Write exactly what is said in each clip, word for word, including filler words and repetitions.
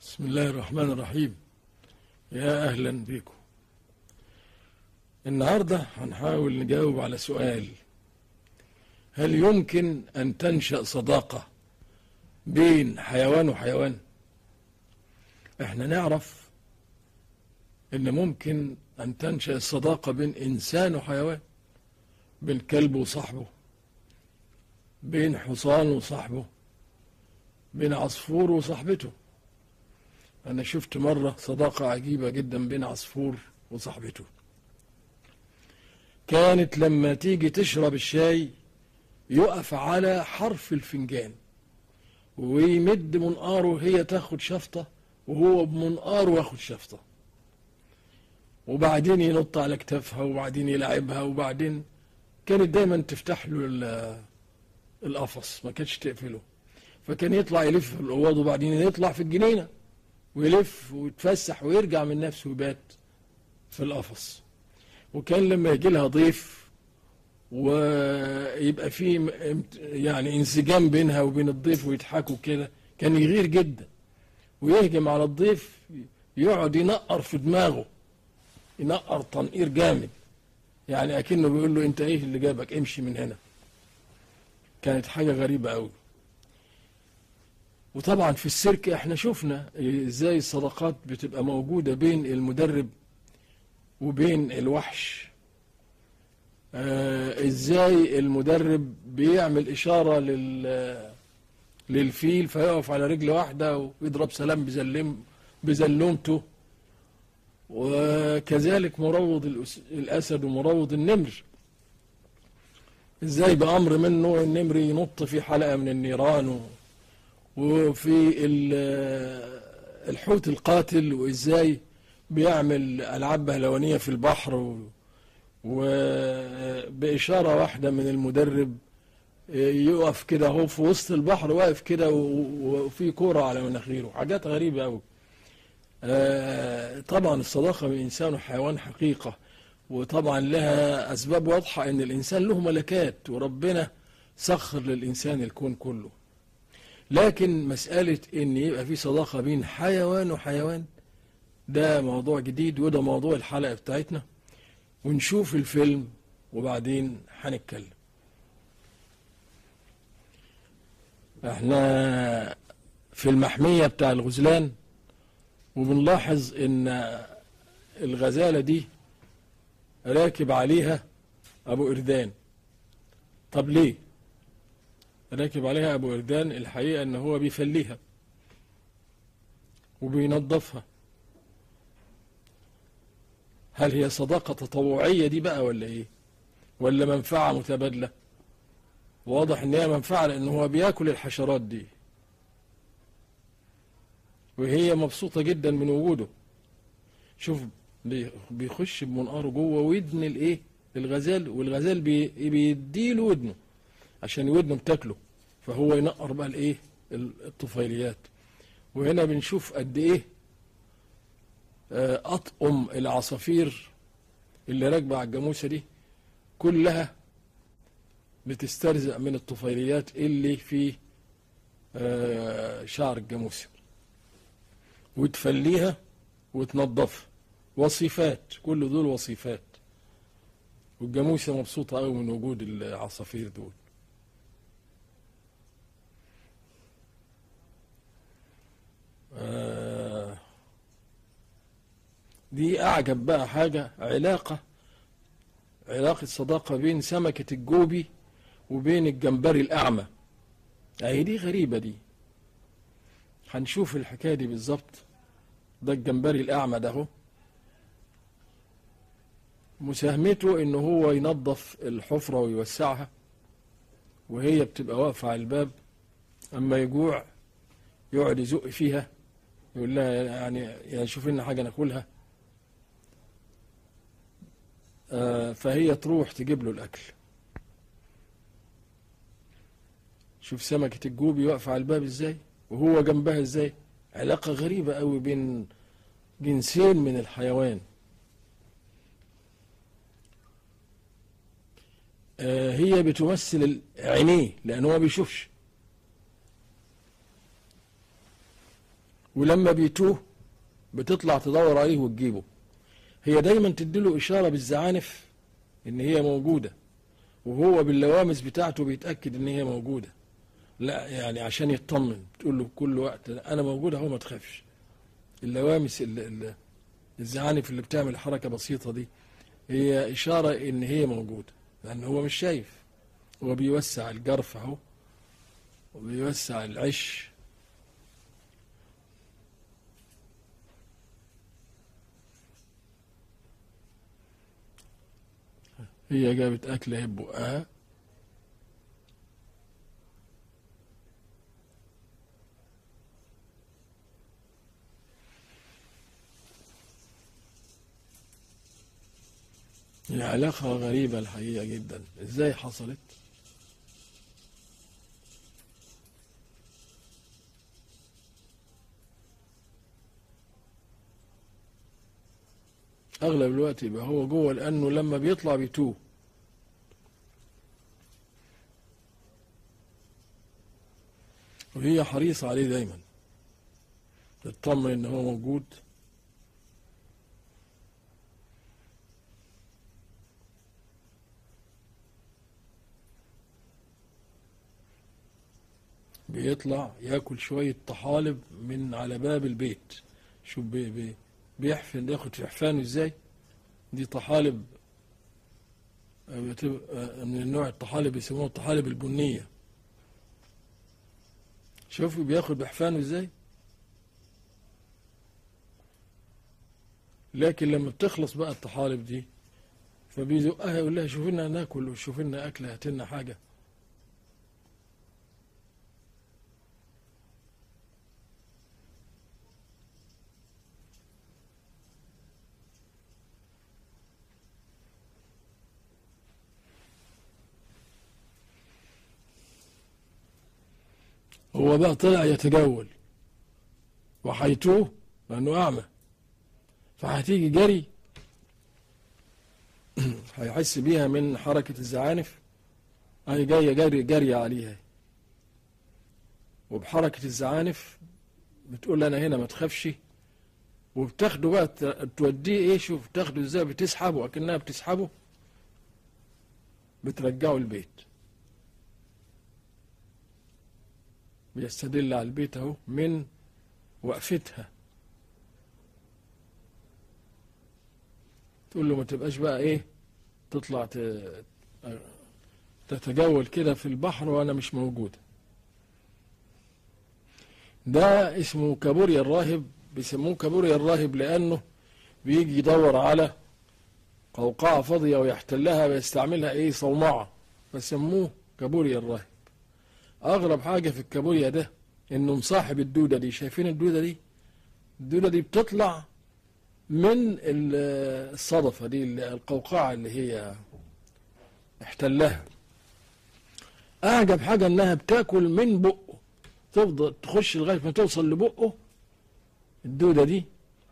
بسم الله الرحمن الرحيم. يا أهلا بكم. النهاردة هنحاول نجاوب على سؤال: هل يمكن أن تنشأ صداقة بين حيوان وحيوان؟ احنا نعرف ان ممكن أن تنشأ الصداقة بين إنسان وحيوان، بين كلب وصاحبه، بين حصان وصاحبه، بين عصفور وصاحبته. أنا شفت مرة صداقة عجيبة جدا بين عصفور وصاحبته. كانت لما تيجي تشرب الشاي يقف على حرف الفنجان ويمد منقاره، هي تاخد شفطة وهو بمنقاره ياخد شفطة، وبعدين ينط على كتافها وبعدين يلعبها، وبعدين كانت دايما تفتح له القفص، ما كانتش تقفله، فكان يطلع يلف في الأوض وبعدين يطلع في الجنينة ويلف ويتفسح ويرجع من نفسه ويبات في القفص. وكان لما يجي لها ضيف ويبقى فيه يعني انسجام بينها وبين الضيف ويضحكوا كده، كان يغير جدا ويهجم على الضيف، يقعد ينقر في دماغه، ينقر تنقير جامد، يعني اكنه بيقول له انت ايه اللي جابك، امشي من هنا. كانت حاجة غريبة قوي. وطبعا في السيرك احنا شفنا ازاي الصداقات بتبقى موجودة بين المدرب وبين الوحش. آه ازاي المدرب بيعمل اشارة لل للفيل فيقف على رجل واحدة ويضرب سلام بزلم بزلومته، وكذلك مروض الاسد ومروض النمر، ازاي بأمر منه النمر ينط في حلقة من النيران، وفي الحوت القاتل وازاي بيعمل ألعاب بهلوانية في البحر، وبإشارة واحدة من المدرب يقف كده هو في وسط البحر، واقف كده وفي كورة على مناخيره. حاجات غريبة أوي. طبعا الصداقة بين الإنسان وحيوان حقيقة، وطبعا لها أسباب واضحة، إن الإنسان له ملكات وربنا سخر للإنسان الكون كله. لكن مسألة إن يبقى في صداقة بين حيوان وحيوان ده موضوع جديد، وده موضوع الحلقة بتاعتنا، ونشوف الفيلم وبعدين هنتكلم. احنا في المحمية بتاع الغزلان، وبنلاحظ ان الغزالة دي راكب عليها ابو قردان. طب ليه راكب عليها ابو قردان؟ الحقيقة ان هو بيفليها وبينظفها. هل هي صداقة تطوعية دي بقى ولا ايه، ولا منفعة متبادلة؟ واضح ان هي منفعة، لان هو بياكل الحشرات دي وهي مبسوطة جدا من وجوده. شوف بيخش بمنقاره جوه ودن الايه الغزال، والغزال بيديله ودنه عشان ودنه بتاكله، فهو ينقر بقى الايه الطفيليات. وهنا بنشوف قد ايه اطقم العصافير اللي راكبه على الجاموسه دي كلها بتسترزق من الطفيليات اللي في شعر الجاموسه، وتفليها وتنظفها. وصفات، كل دول وصفات، والجاموسه مبسوطه قوي من وجود العصافير دول. آه دي أعجب بقى حاجة، علاقة علاقة صداقة بين سمكة الجوبي وبين الجمبري الأعمى. أهي دي غريبة دي، هنشوف الحكاية دي بالظبط. ده الجمبري الأعمى ده هو مساهمته إنه هو ينظف الحفرة ويوسعها، وهي بتبقى واقفة على الباب، أما يجوع يقعد يزق فيها، يقول لها يعني يعني شوف لنا حاجة ناكلها. آه فهي تروح تجيب له الأكل. شوف سمكة الجوبي واقفة على الباب ازاي وهو جنبها ازاي. علاقة غريبة قوي بين جنسين من الحيوان. آه هي بتمثل عينيه لأنه ما بيشوفش، ولما بيتوه بتطلع تدور عليه وتجيبه. هي دايما تديله إشارة بالزعانف إن هي موجودة، وهو باللوامس بتاعته بيتأكد إن هي موجودة. لا يعني عشان يطمن، تقول له كل وقت أنا موجودة، هو ما تخافش. اللوامس الزعانف اللي بتعمل حركة بسيطة دي هي إشارة إن هي موجودة، لأن هو مش شايف. هو بيوسع الجرف أهو، وبيوسع العش. هي جابت أكل اهي ببقها. هي علاقة غريبة الحقيقة جدا، ازاي حصلت؟ أغلب الوقت يبقى هو جوه، لأنه لما بيطلع بيتوه. وهي حريصة عليه دايما، تطمن إن هو موجود. بيطلع ياكل شوية طحالب من على باب البيت. شوف بي بي بيحفن، ياخد في حفانه ازاي. دي طحالب بتبقى من النوع الطحالب بيسموها الطحالب البنية. شوفوا بياخد بحفانه ازاي. لكن لما بتخلص بقى الطحالب دي فبيزقها، يقول لها شوف لنا ناكل وشوف لنا اكل، هات لنا حاجه. هو بقى طلع يتجول وحيتوه لانه اعمى، فهتيجي جري هيحس بيها من حركه الزعانف. هي جايه جري جري عليها، وبحركه الزعانف بتقول انا هنا ما تخافش. وبتاخده بقى توديه ايه، شوف تاخده ازاي، بتسحبه اكنها بتسحبه، بترجعه البيت. بيستدل على البيت اهو من وقفتها. تقول له ما تبقاش بقى ايه تطلع تتجول كده في البحر وانا مش موجود. ده اسمه كابوريا الراهب. بيسموه كابوريا الراهب لانه بيجي يدور على قوقعة فاضية ويحتلها، بيستعملها ايه صومعة، فسموه كابوريا الراهب. اغرب حاجة في الكابوريا ده انه مصاحب الدودة دي. شايفين الدودة دي؟ الدودة دي بتطلع من الصدفة دي، القوقعة اللي هي احتلها. اعجب حاجة انها بتاكل من بقه، تفضل تخش لغاية ما توصل لبقه. الدودة دي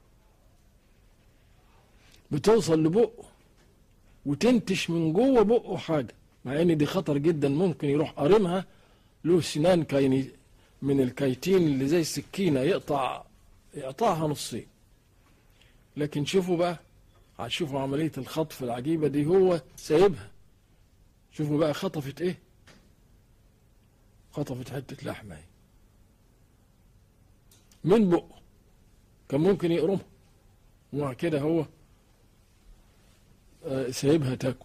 بتوصل لبقه وتنتش من جوه بقه حاجة، مع ان دي خطر جدا. ممكن يروح قارمها، له سنان كايني من الكايتين اللي زي السكينة، يقطع يقطعها نصين. لكن شوفوا بقى، هتشوفوا عملية الخطف العجيبة دي. هو سايبها. شوفوا بقى خطفت ايه، خطفت حتة لحمة من بقه، كان ممكن يقرمها، ومع كده هو سايبها تاكل.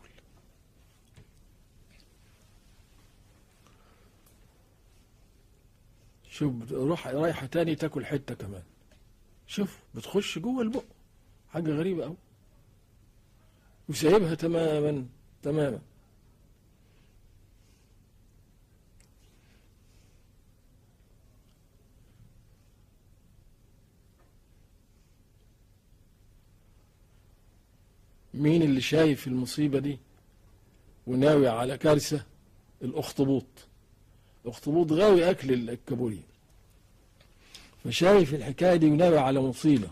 شوف روح رايحة تاني تاكل حتة كمان. شوف بتخش جوه البق، حاجة غريبة أوي، وسايبها تماما تماما. مين اللي شايف المصيبة دي وناوي على كارثة؟ الأخطبوط. الأخطبوط غاوي أكل الكابوريا، فشايف الحكاية دي وناوي على مصيبة.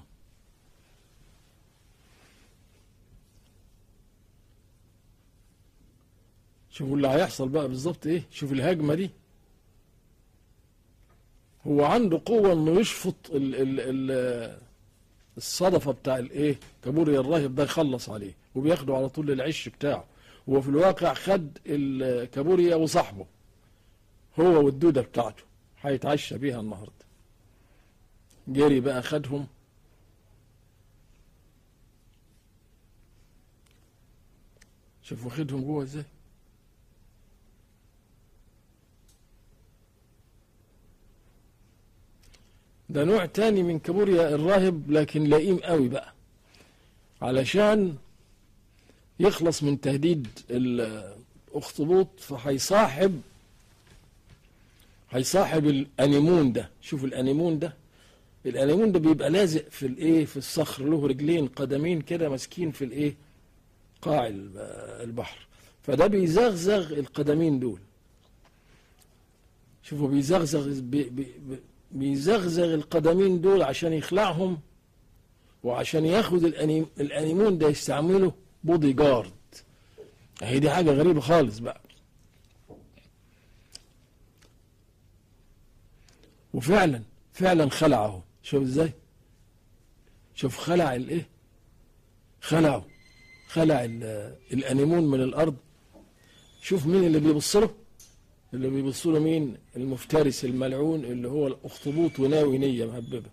شوفوا اللي هيحصل بقى بالظبط ايه. شوف الهجمة دي، هو عنده قوة انه يشفط ال ال ال الصدفة بتاع الايه كابوريا الراهب ده، يخلص عليه وبياخده على طول للعش بتاعه. هو في الواقع خد الكابوريا وصاحبه هو والدودة بتاعته هيتعشى بيها النهارده. جري بقى خدهم، شوف واخدهم جوه ازاي. ده نوع تاني من كابوريا الراهب لكن لئيم قوي بقى، علشان يخلص من تهديد الاخطبوط فهيصاحب هيصاحب الانيمون ده. شوف الانيمون ده، الانيمون ده بيبقى لازق في الايه في الصخر، له رجلين قدمين كده ماسكين في الايه قاع البحر، فده بيزغزغ القدمين دول. شوفوا بيزغزغ بي بي بيزغزغ القدمين دول عشان يخلعهم، وعشان ياخد الانيمون ده يستعمله بودي جارد. هي دي حاجة غريبة خالص بقى. وفعلا فعلا خلعه. شوف ازاي، شوف خلع الايه خلعه خلع الانيمون من الارض. شوف مين اللي بيبص له، اللي بيبص له مين؟ المفترس الملعون اللي هو الاخطبوط، وناوي نية مهببة.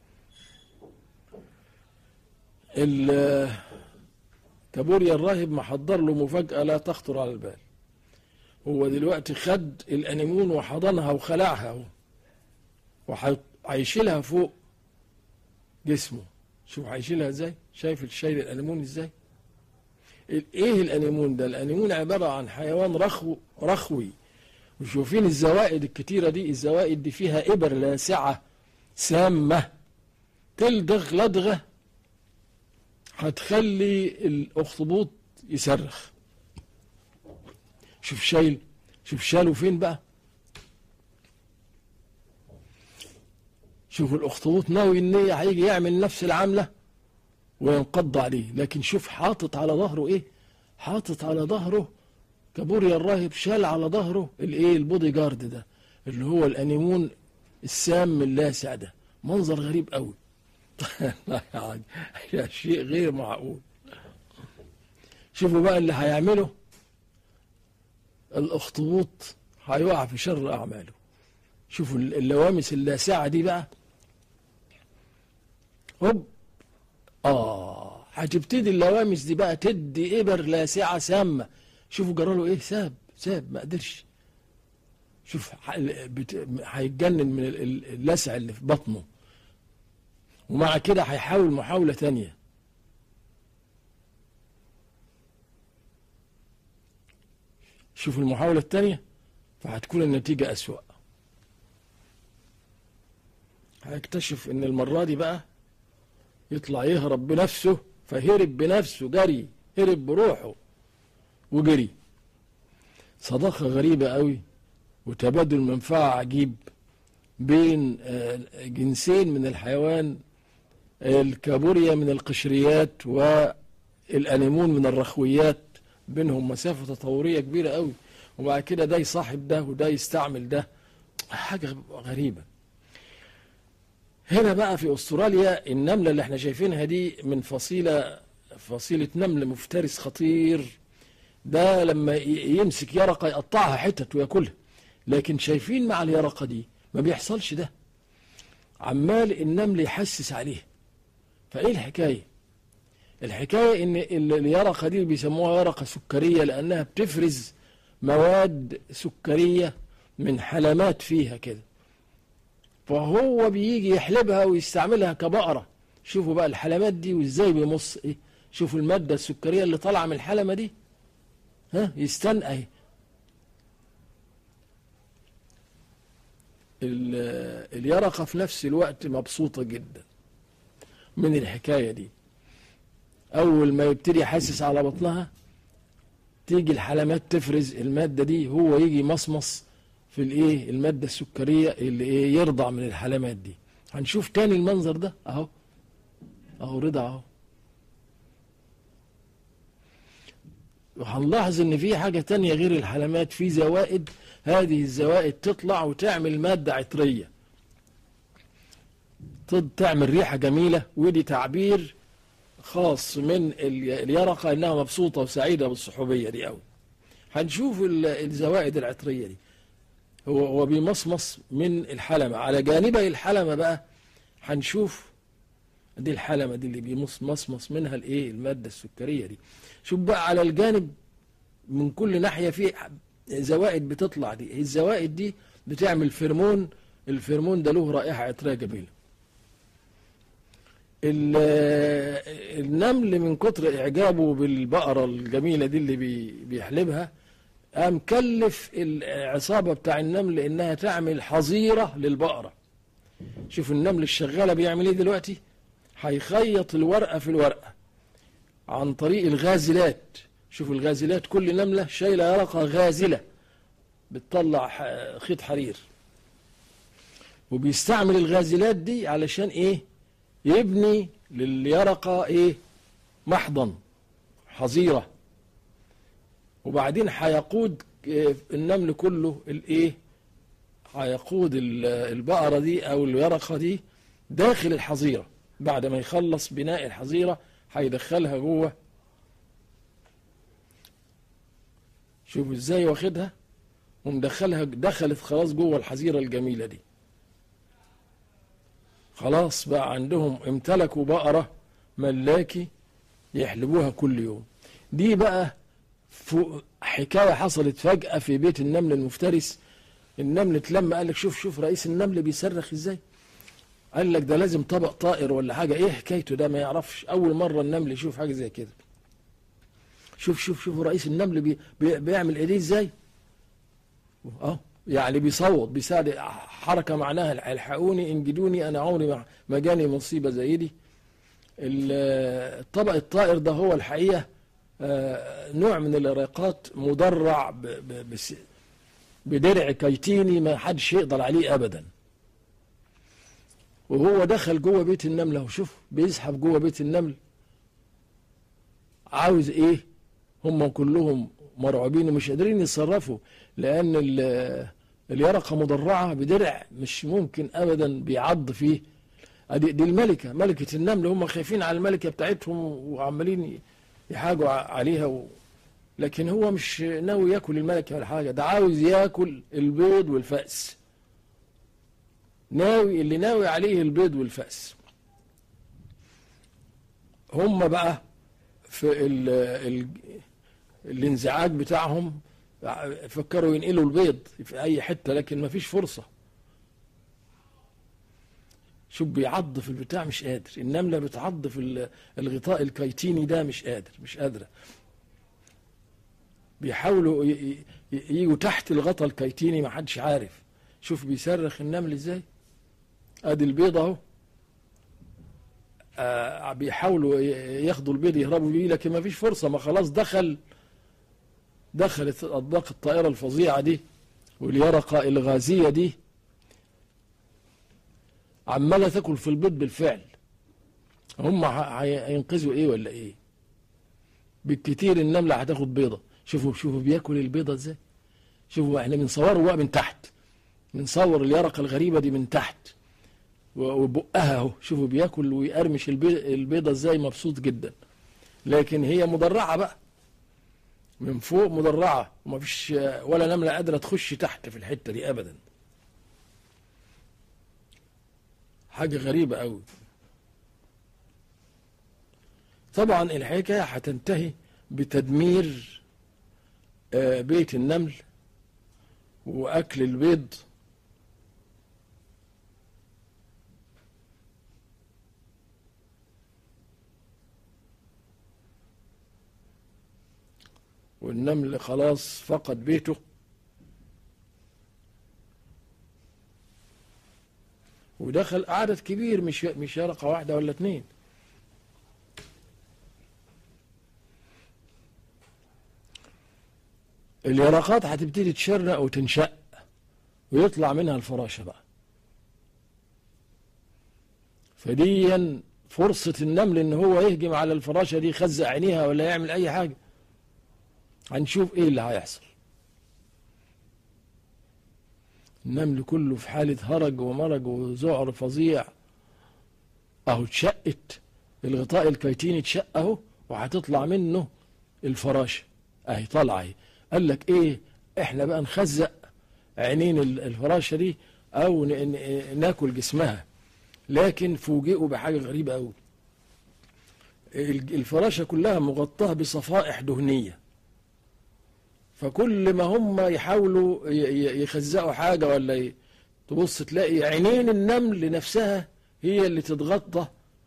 كابوريا الراهب محضر له مفاجأة لا تخطر على البال. هو دلوقتي خد الانيمون وحضنها وخلعها وهيشيلها فوق جسمه. شوف هيشيلها ازاي، شايف الشايل الانيمون ازاي؟ ايه الانيمون ده؟ الانيمون عبارة عن حيوان رخو رخوي. وشوفين الزوائد الكتيرة دي، الزوائد دي فيها ابر لاسعة سامة تلدغ لدغة هتخلي الاخطبوط يصرخ. شوف شايل، شوف شاله فين بقى. شوف الاخطبوط ناوي النية هيجي يعمل نفس العملة وينقض عليه، لكن شوف حاطط على ظهره ايه، حاطط على ظهره كابوريا الراهب، شال على ظهره الايه البودي جارد ده اللي هو الانيمون السام اللاسع ده. منظر غريب قوي. شيء غير معقول. شوفوا بقى اللي هيعمله الاخطبوط، هيقع في شر اعماله. شوفوا اللوامس اللاسعه دي بقى، هوب اه هتبتدي اللوامس دي بقى تدي ابر لاسعه سامه. شوفوا جراله ايه، ساب ساب ما قدرش. شوف هيتجنن من اللسع اللي في بطنه، ومع كده هيحاول محاولة تانية. شوف المحاولة التانية فهتكون النتيجة أسوأ. هيكتشف ان المرة دي بقى يطلع يهرب بنفسه، فهرب بنفسه، جري، هرب بروحه وجري. صداقة غريبة قوي وتبادل منفعة عجيب بين جنسين من الحيوان، الكابوريا من القشريات والانيمون من الرخويات، بينهم مسافة تطورية كبيرة قوي، وبعد كده ده يصاحب ده وده يستعمل ده. حاجة غريبة. هنا بقى في استراليا النملة اللي احنا شايفينها دي من فصيلة فصيلة نمل مفترس خطير. ده لما يمسك يرقة يقطعها حتت وياكلها، لكن شايفين مع اليرقة دي ما بيحصلش ده، عمال النمل يحسس عليه. فايه الحكاية؟ الحكاية ان اليرقة دي بيسموها يرقة سكرية لانها بتفرز مواد سكرية من حلمات فيها كده، فهو بيجي يحلبها ويستعملها كبقرة. شوفوا بقى الحلمات دي وازاي بيمص ايه. شوفوا المادة السكرية اللي طالعة من الحلمة دي، ها يستنقى. اليرقة في نفس الوقت مبسوطة جدا من الحكاية دي. أول ما يبتدي يحسس على بطنها تيجي الحلمات تفرز المادة دي، هو يجي مصمص في الايه المادة السكرية اللي ايه يرضع من الحلمات دي. هنشوف تاني المنظر ده اهو اهو رضع اهو. وهنلاحظ ان في حاجة تانية غير الحلمات، في زوائد. هذه الزوائد تطلع وتعمل مادة عطرية تعمل ريحة جميلة، ودي تعبير خاص من اليرقة انها مبسوطة وسعيدة بالصحوبية دي قوي. هنشوف الزوائد العطرية دي. هو هو بيمصمص من الحلمة، على جانبي الحلمة بقى هنشوف دي الحلمة دي اللي بيمصمص منها الايه المادة السكرية دي. شوف بقى على الجانب من كل ناحية في زوائد بتطلع دي. الزوائد دي بتعمل فيرمون، الفيرمون ده له رائحة عطرية جميلة. النمل من كتر إعجابه بالبقرة الجميلة دي اللي بيحلبها قام كلف العصابة بتاع النمل إنها تعمل حظيرة للبقرة. شوف النمل الشغالة بيعمل إيه دلوقتي؟ هيخيط الورقة في الورقة عن طريق الغازلات. شوف الغازلات، كل نملة شايلة ورقة غازلة بتطلع خيط حرير، وبيستعمل الغازلات دي علشان إيه؟ يبني لليرقة ايه؟ محضن، حظيرة. وبعدين هيقود النمل كله الايه؟ هيقود البقرة دي او اليرقة دي داخل الحظيرة. بعد ما يخلص بناء الحظيرة هيدخلها جوه. شوفوا ازاي واخدها ومدخلها، دخلت خلاص جوه الحظيرة الجميلة دي. خلاص بقى عندهم امتلكوا بقرة ملاكي يحلبوها كل يوم. دي بقى حكاية حصلت فجأة في بيت النمل المفترس. النمل اتلم قال لك شوف شوف رئيس النمل بيصرخ ازاي. قال لك ده لازم طبق طائر ولا حاجة. ايه حكايته ده؟ ما يعرفش، اول مرة النمل يشوف حاجة زي كده. شوف شوف شوف رئيس النمل بي بي بيعمل ايديه ازاي. اه يعني بيصوت، بيساعد، حركة معناها الحقوني انجدوني انا عمري ما جاني مصيبة زي دي. الطبق الطائر ده هو الحقيقة نوع من اليرقات مدرع بدرع كيتيني ما حدش يقدر عليه ابدا. وهو دخل جوه بيت النمل اهو، شوف بيزحف جوه بيت النمل. عاوز ايه؟ هم كلهم مرعوبين ومش قادرين يتصرفوا، لان اليرقة مدرعة بدرع مش ممكن ابدا بيعض فيه. دي الملكة، ملكة النمل، هم خايفين على الملكة بتاعتهم وعمالين يحاجوا عليها و... لكن هو مش ناوي ياكل الملكة ولا حاجة، ده عاوز ياكل البيض والفأس. ناوي، اللي ناوي عليه البيض والفأس. هم بقى في ال... ال... الانزعاج بتاعهم فكروا ينقلوا البيض في اي حتة، لكن ما فيش فرصة. شوف بيعض في البتاع مش قادر. النملة بتعض في الغطاء الكيتيني ده مش قادر، مش قادرة. بيحاولوا ييجوا تحت الغطاء الكيتيني ما حدش عارف. شوف بيصرخ النمل ازاي. ادي البيض اهو. آه بيحاولوا ياخدوا البيض يهربوا بيه، لكن ما فيش فرصة. ما خلاص دخل دخلت اطباق الطائرة الفظيعة دي واليرقة الغازية دي عمالة تاكل في البيض بالفعل. هم هينقذوا ايه ولا ايه؟ بالكتير النملة هتاخد بيضة. شوفوا شوفوا بياكل البيضة ازاي. شوفوا احنا بنصوره بقى من تحت، بنصور اليرقة الغريبة دي من تحت وبقها اهو. شوفوا بياكل ويقرمش البيضة ازاي، مبسوط جدا. لكن هي مدرعة بقى من فوق، مدرعة، ومفيش ولا نملة قادرة تخش تحت في الحتة دي ابدا. حاجة غريبة قوي. طبعا الحكاية هتنتهي بتدمير بيت النمل واكل البيض. والنمل خلاص فقد بيته. ودخل عدد كبير، مش مش يرقة واحدة ولا اتنين. اليرقات هتبتدي تشرق وتنشق ويطلع منها الفراشة بقى. فديا فرصة النمل ان هو يهجم على الفراشة دي، يخزق عينيها ولا يعمل اي حاجة. هنشوف ايه اللي هيحصل. النمل كله في حالة هرج ومرج وذعر فظيع اهو اتشقت، الغطاء الكيتيني اتشق اهو، وهتطلع منه الفراشه اهي طالعه اهي. قال لك ايه، احنا بقى نخزق عينين الفراشه دي او ناكل جسمها. لكن فوجئوا بحاجه غريبه قوي، الفراشه كلها مغطاه بصفائح دهنيه، فكل ما هم يحاولوا يخزقوا حاجه ولا تبص تلاقي عينين النمل نفسها هي اللي تتغطى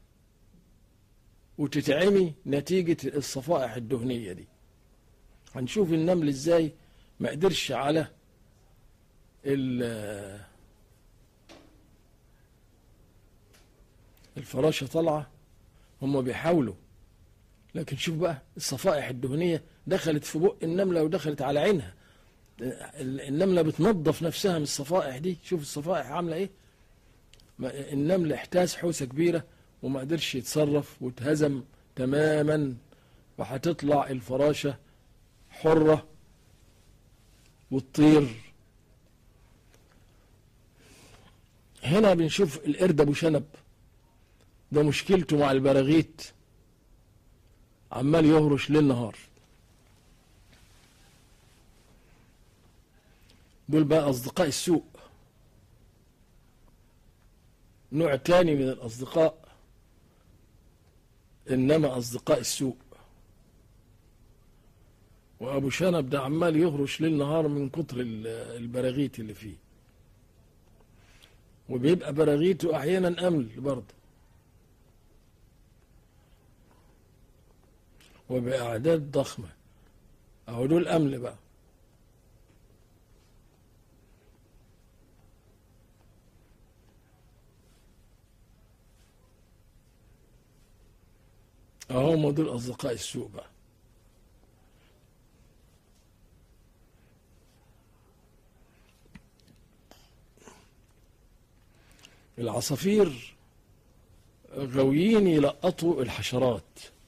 وتتعمي نتيجه الصفائح الدهنيه دي. هنشوف النمل ازاي ما قدرش على الفراشه طالعه، هم بيحاولوا، لكن شوف بقى الصفائح الدهنيه دخلت في بق النمله ودخلت على عينها. النمله بتنظف نفسها من الصفائح دي، شوف الصفائح عامله ايه. النمل احتاس حوسه كبيره وما قدرش يتصرف واتهزم تماما، وهتطلع الفراشه حره وتطير. هنا بنشوف القرد ابو شنب، ده مشكلته مع البراغيث، عمال يهرش ليل نهار. دول بقى اصدقاء السوء، نوع تاني من الاصدقاء، انما اصدقاء السوء. وابو شنب ده عمال يهرش ليل نهار من كتر البراغيث اللي فيه، وبيبقى براغيثه احيانا امل برضه وبأعداد ضخمة. أهو دول أمل بقى. أهو ما دول أصدقاء السوء بقى. العصافير غاويين يلقطوا الحشرات،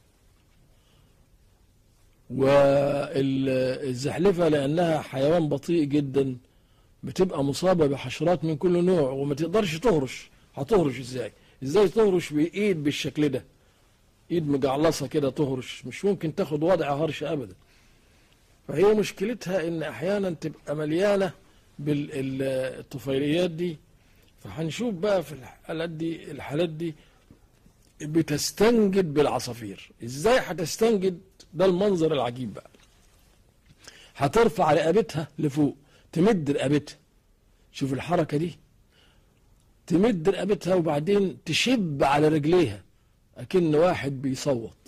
والزحلفة لأنها حيوان بطيء جدا بتبقى مصابة بحشرات من كل نوع وما تقدرش تهرش. هتهرش ازاي؟ ازاي تهرش بإيد بالشكل ده؟ ايد مجعلصة كده تهرش، مش ممكن تاخد وضع هرش أبدا. فهي مشكلتها ان احيانا تبقى مليانة بالطفيليات دي. فهنشوف بقى في الحالات دي الحالات دي بتستنجد بالعصافير. ازاي هتستنجد؟ ده المنظر العجيب بقى. هترفع رقبتها لفوق، تمد رقبتها، شوف الحركة دي، تمد رقبتها وبعدين تشب على رجليها اكن واحد بيصوت.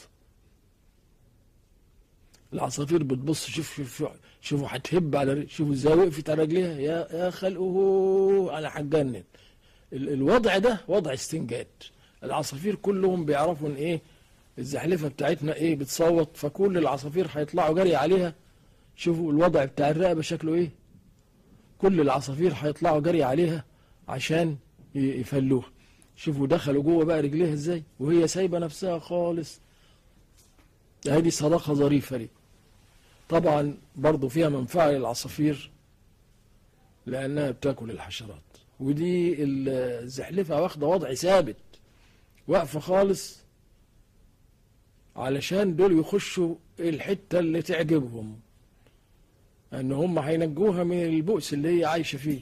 العصافير بتبص، شوف شوف شوفوا هتهب على، شوفوا ازاي وقفت على رجليها، يا يا خلقه انا هتجنن. الوضع ده وضع استنجاد. العصافير كلهم بيعرفوا ان ايه الزحلفه بتاعتنا ايه بتصوت، فكل العصافير هيطلعوا جري عليها. شوفوا الوضع بتاع الرقبه شكله ايه، كل العصافير هيطلعوا جري عليها عشان يفلوها. شوفوا دخلوا جوه بقى رجليها ازاي وهي سايبه نفسها خالص. هذه صداقه ظريفه دي. طبعا برضو فيها منفعه للعصافير لانها بتاكل الحشرات. ودي الزحلفه واخده وضع ثابت، واقفه خالص علشان دول يخشوا الحته اللي تعجبهم، ان هم هينجوها من البؤس اللي هي عايشه فيه.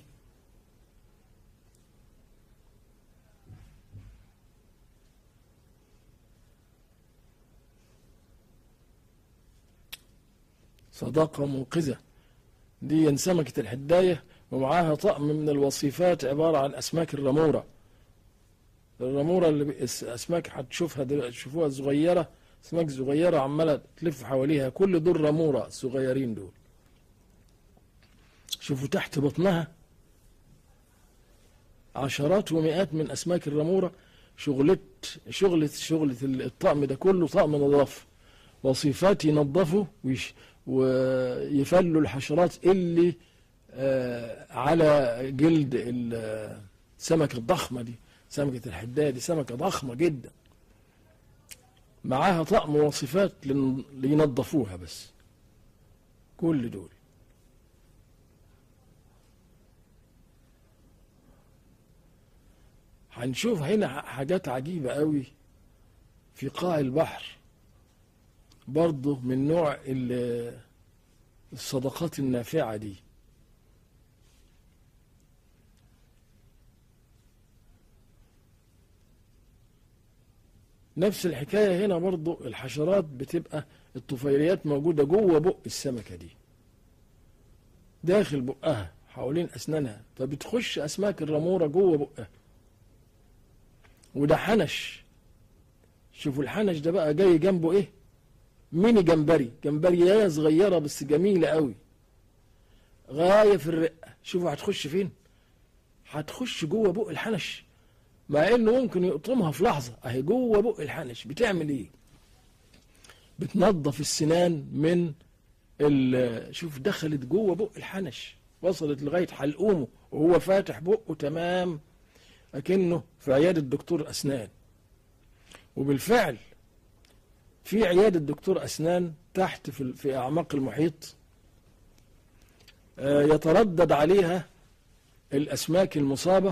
صداقه منقذه. دي سمكه الحدايه ومعاها طقم من الوصيفات عباره عن اسماك الرموره. الرموره اللي اسماك هتشوفها دلوقتي، تشوفوها صغيره، اسماك صغيره عماله تلف حواليها، كل دول رموره الصغيرين دول. شوفوا تحت بطنها عشرات ومئات من اسماك الرموره. شغلت شغلت شغلت الطقم ده كله طقم نظافه، وصيفات ينظفوا ويفلوا الحشرات اللي آه على جلد السمكه الضخمه دي. سمكه الحدايه دي سمكه ضخمه جدا، معاها طقم وصفات لينظفوها بس. كل دول هنشوف هنا حاجات عجيبة قوي في قاع البحر، برضه من نوع الصدقات النافعة دي. نفس الحكاية هنا برضه، الحشرات بتبقى الطفيليات موجودة جوه بق السمكة دي، داخل بقها حوالين أسنانها، فبتخش أسماك الرمورة جوه بقها. وده حنش، شوفوا الحنش ده بقى جاي جنبه إيه؟ ميني جمبري، جمبرية صغيرة بس جميلة قوي، غاية في الرقة. شوفوا هتخش فين؟ هتخش جوه بق الحنش، مع انه ممكن يقطمها في لحظة. اهي جوه بق الحنش بتعمل ايه؟ بتنظف السنان من ال شوف دخلت جوه بق الحنش، وصلت لغاية حلقومه وهو فاتح بقه تمام اكنه في عيادة دكتور اسنان. وبالفعل في عيادة دكتور اسنان تحت في, في اعماق المحيط يتردد عليها الاسماك المصابة.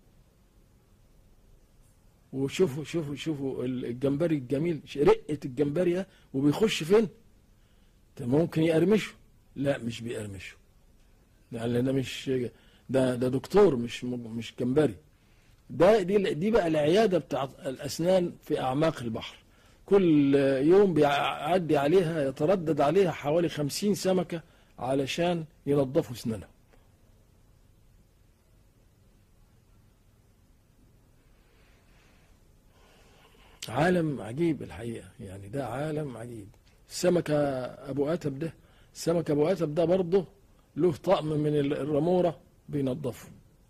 وشوفوا شوفوا شوفوا الجمبري الجميل، رقة الجمبري، وبيخش فين؟ ممكن يقرمشه، لا مش بيقرمشه، لان ده مش ده ده دكتور، مش مش جمبري. ده دي دي بقى العياده بتاع الاسنان في اعماق البحر. كل يوم بيعدي عليها، يتردد عليها حوالي خمسين سمكه علشان ينظفوا اسنانها. عالم عجيب الحقيقه، يعني ده عالم عجيب. السمكه ابو اتب ده، السمك ابو اتب ده برضه له طقم من الرموره بينظفه،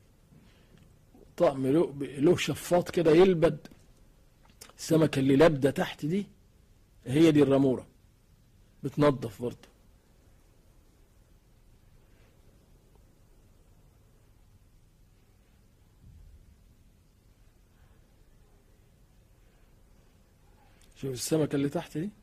طقم له, له شفاط كده يلبد السمكه اللي لابده تحت دي، هي دي الرموره بتنظف برضه. شوف السمكه اللي تحت دي،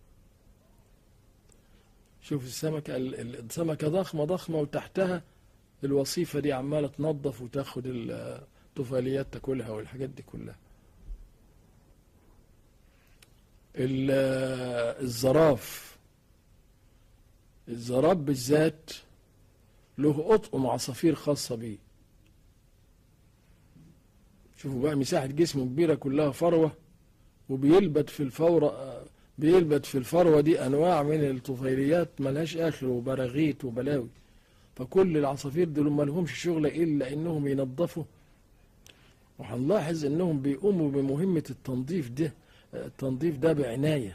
شوف السمكة، السمكة ضخمة ضخمة وتحتها الوصيفة دي عمالة تنظف وتاخد الطفيليات تاكلها والحاجات دي كلها. الزراف، الزراف بالذات له أطقم عصافير خاصة بيه. شوفوا بقى مساحة جسمه كبيرة كلها فروة، وبيلبد في الفورة، بيلبد في الفروة دي أنواع من الطفيليات ملهاش آخر، وبراغيث وبلاوي. فكل العصافير دول ما لهمش شغل إلا إنهم ينظفوا. وهنلاحظ إنهم بيقوموا بمهمة التنظيف ده، التنظيف ده بعناية.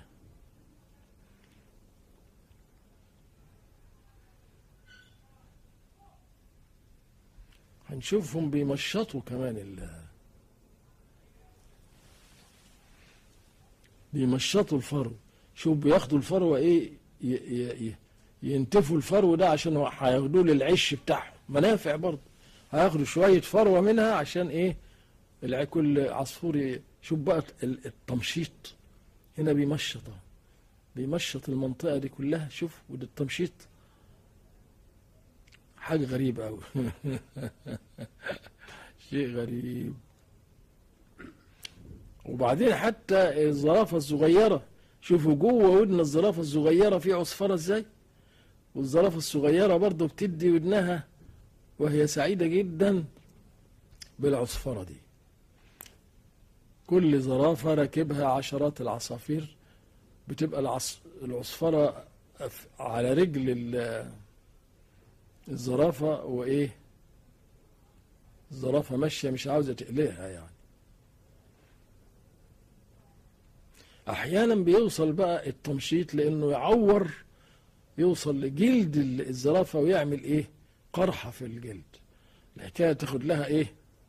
هنشوفهم بيمشطوا كمان ال بيمشطوا الفرو. شوف بياخدوا الفروة ايه، ينتفوا الفرو ده عشان هياخدوه للعش بتاعهم، منافع برضه. هياخدوا شوية فروة منها عشان ايه؟ كل عصفور. شوف بقى التمشيط هنا بيمشط، بيمشط المنطقة دي كلها. شوف وده التمشيط حاجة غريبة أوي شيء غريب. وبعدين حتى الزرافة الصغيرة، شوفوا جوه ودن الزرافة الصغيرة في عصفرة ازاي، والزرافة الصغيرة برضه بتدي ودنها وهي سعيدة جدا بالعصفرة دي. كل زرافة راكبها عشرات العصافير، بتبقى العص... العصفرة على رجل الزرافة، وإيه الزرافة ماشية مش عاوزة تقلقها يعني. أحيانا بيوصل بقى التمشيط لأنه يعور، يوصل لجلد الزرافة ويعمل إيه؟ قرحة في الجلد. الحكاية تاخد لها إيه؟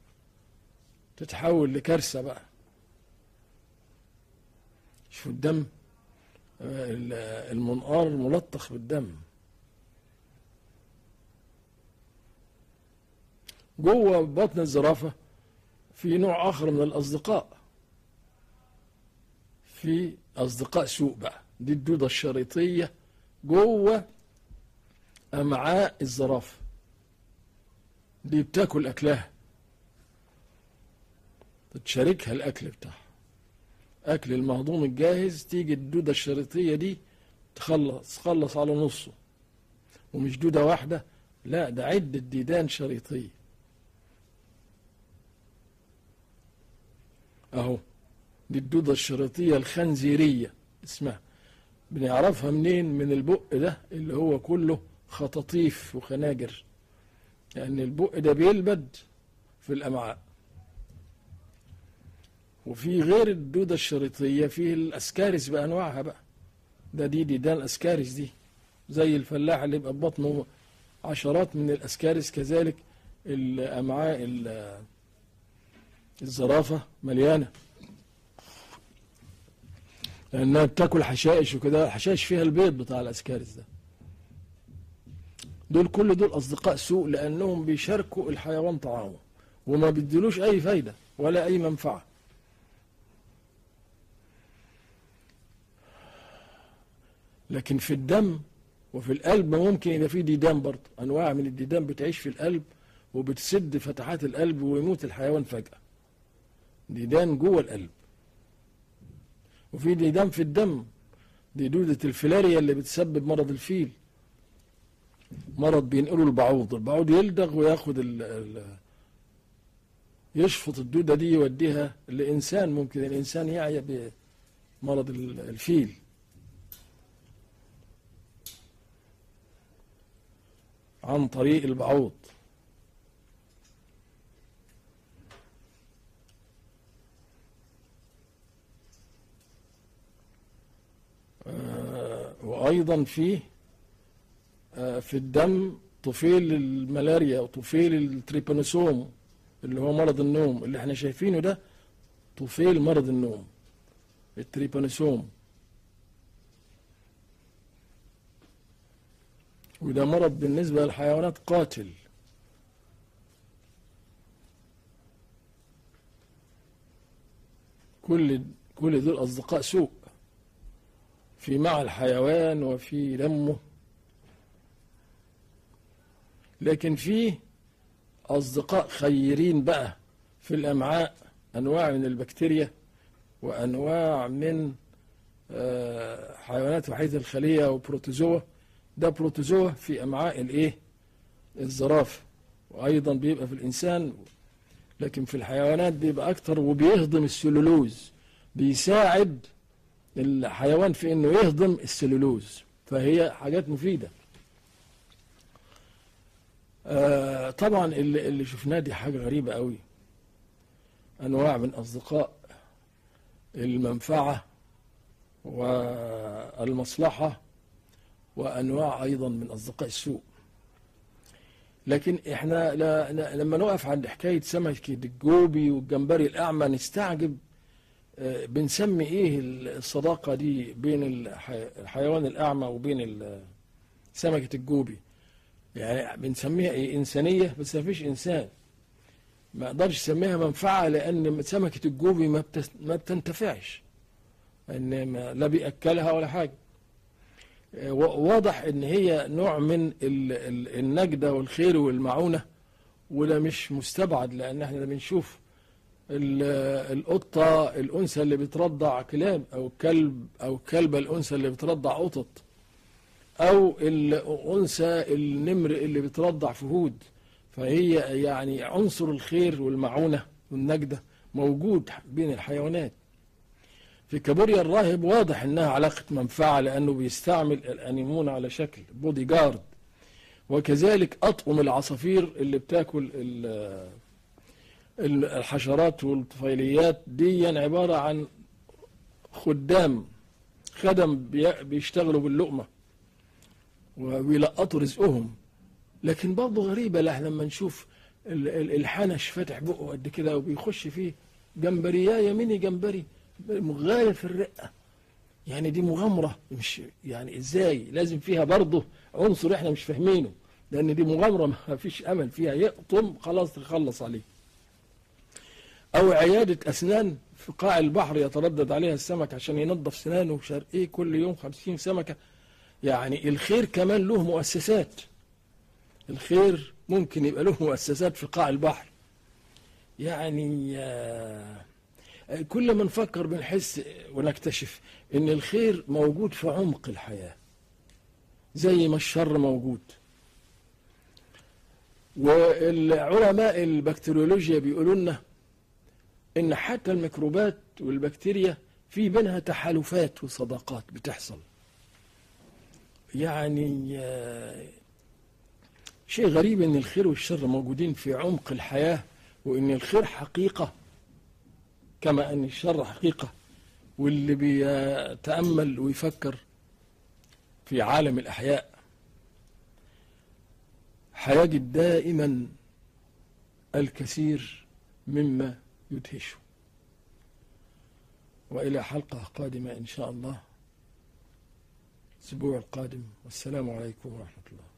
تتحول لكارثة بقى. شوف الدم، المنقار ملطخ بالدم. جوه بطن الزرافة في نوع آخر من الأصدقاء، في أصدقاء سوء بقى، دي الدودة الشريطية جوه أمعاء الزرافة، دي بتاكل أكلها. تشاركها الأكل بتاعها. أكل المهضوم الجاهز تيجي الدودة الشريطية دي تخلص تخلص على نصه، ومش دودة واحدة، لا ده عدة ديدان شريطية. أهو دي الدودة الشريطية الخنزيرية اسمها. بنعرفها منين؟ من البق ده اللي هو كله خطاطيف وخناجر، لأن يعني البق ده بيلبد في الأمعاء. وفي غير الدودة الشريطية فيه الأسكارس بأنواعها بقى، ده دي ديدان أسكارس دي، زي الفلاح اللي يبقى ببطنه عشرات من الأسكارس، كذلك الأمعاء الزرافة مليانة، لأنها بتاكل حشائش وكده، الحشائش فيها البيض بتاع الأسكارس ده. دول كل دول أصدقاء سوء، لأنهم بيشاركوا الحيوان طعامه وما بيديلوش أي فايدة ولا أي منفعة. لكن في الدم وفي القلب ممكن يبقى فيه ديدان برضه، أنواع من الديدان بتعيش في القلب وبتسد فتحات القلب ويموت الحيوان فجأة. ديدان جوه القلب. وفي ديدان في الدم، دي دودة الفيلاريا اللي بتسبب مرض الفيل، مرض بينقله البعوض، البعوض يلدغ وياخد ال ال يشفط الدودة دي يوديها لإنسان، ممكن الإنسان يعيا بمرض الفيل. عن طريق البعوض. آه وأيضا فيه آه في الدم طفيل الملاريا وطفيل التريبانوسوم اللي هو مرض النوم، اللي احنا شايفينه ده طفيل مرض النوم، التريبانوسوم، وده مرض بالنسبة للحيوانات قاتل. كل كل دول أصدقاء سوء في مع الحيوان وفي دمه. لكن فيه أصدقاء خيرين بقى في الأمعاء، أنواع من البكتيريا وأنواع من حيوانات وحيدة الخلية وبروتوزوا. ده بروتوزوا في أمعاء الإيه؟ الزرافة، وأيضا بيبقى في الإنسان، لكن في الحيوانات بيبقى أكتر، وبيهضم السلولوز، بيساعد الحيوان في إنه يهضم السلولوز، فهي حاجات مفيدة. آه طبعا اللي, اللي شفناه دي حاجة غريبة قوي، أنواع من أصدقاء المنفعة والمصلحة، وأنواع أيضا من أصدقاء السوء. لكن إحنا لما نقف عند حكاية سمكة الجوبي والجمبري الأعمى نستعجب، بنسمي إيه الصداقة دي بين الحيوان الأعمى وبين سمكة الجوبي؟ يعني بنسميها إيه؟ إنسانية، بس ما فيش إنسان، ما أقدرش أسميها منفعة، لأن سمكة الجوبي ما بتنتفعش، إن لا بيأكلها ولا حاجة. واضح ان هي نوع من النجدة والخير والمعونة، وده مش مستبعد، لان احنا بنشوف القطة الانثى اللي بترضع كلاب، او كلب او كلبة الانثى اللي بترضع قطط، او الانثى النمر اللي بترضع فهود. فهي يعني عنصر الخير والمعونة والنجدة موجود بين الحيوانات. في كابوريا الراهب واضح انها علاقة منفعة، لانه بيستعمل الانيمون على شكل بودي جارد. وكذلك اطقم العصافير اللي بتاكل الحشرات والطفيليات دي عبارة عن خدام، خدم بيشتغلوا باللقمة وبيلقطوا رزقهم. لكن برضه غريبة لما نشوف الحنش فاتح بقه قد كده وبيخش فيه جمبرياية ميني جمبري مغاير في الرقة، يعني دي مغامرة، مش يعني ازاي؟ لازم فيها برضه عنصر احنا مش فاهمينه، لان دي مغامرة ما فيش امل فيها، يقطم خلاص تخلص عليه. او عيادة اسنان في قاع البحر يتردد عليها السمك عشان ينظف سنانه شرقيه كل يوم خمسين سمكة. يعني الخير كمان له مؤسسات، الخير ممكن يبقى له مؤسسات في قاع البحر. يعني آه، كل ما نفكر بنحس ونكتشف ان الخير موجود في عمق الحياة زي ما الشر موجود. والعلماء البكتيريولوجيا بيقولوا لنا ان حتى الميكروبات والبكتيريا في بينها تحالفات وصداقات بتحصل. يعني آه، شيء غريب ان الخير والشر موجودين في عمق الحياة، وان الخير حقيقة كما ان الشر حقيقة. واللي بيتأمل ويفكر في عالم الأحياء هيجد دائما الكثير مما يدهشه. وإلى حلقة قادمة إن شاء الله الأسبوع القادم، والسلام عليكم ورحمة الله.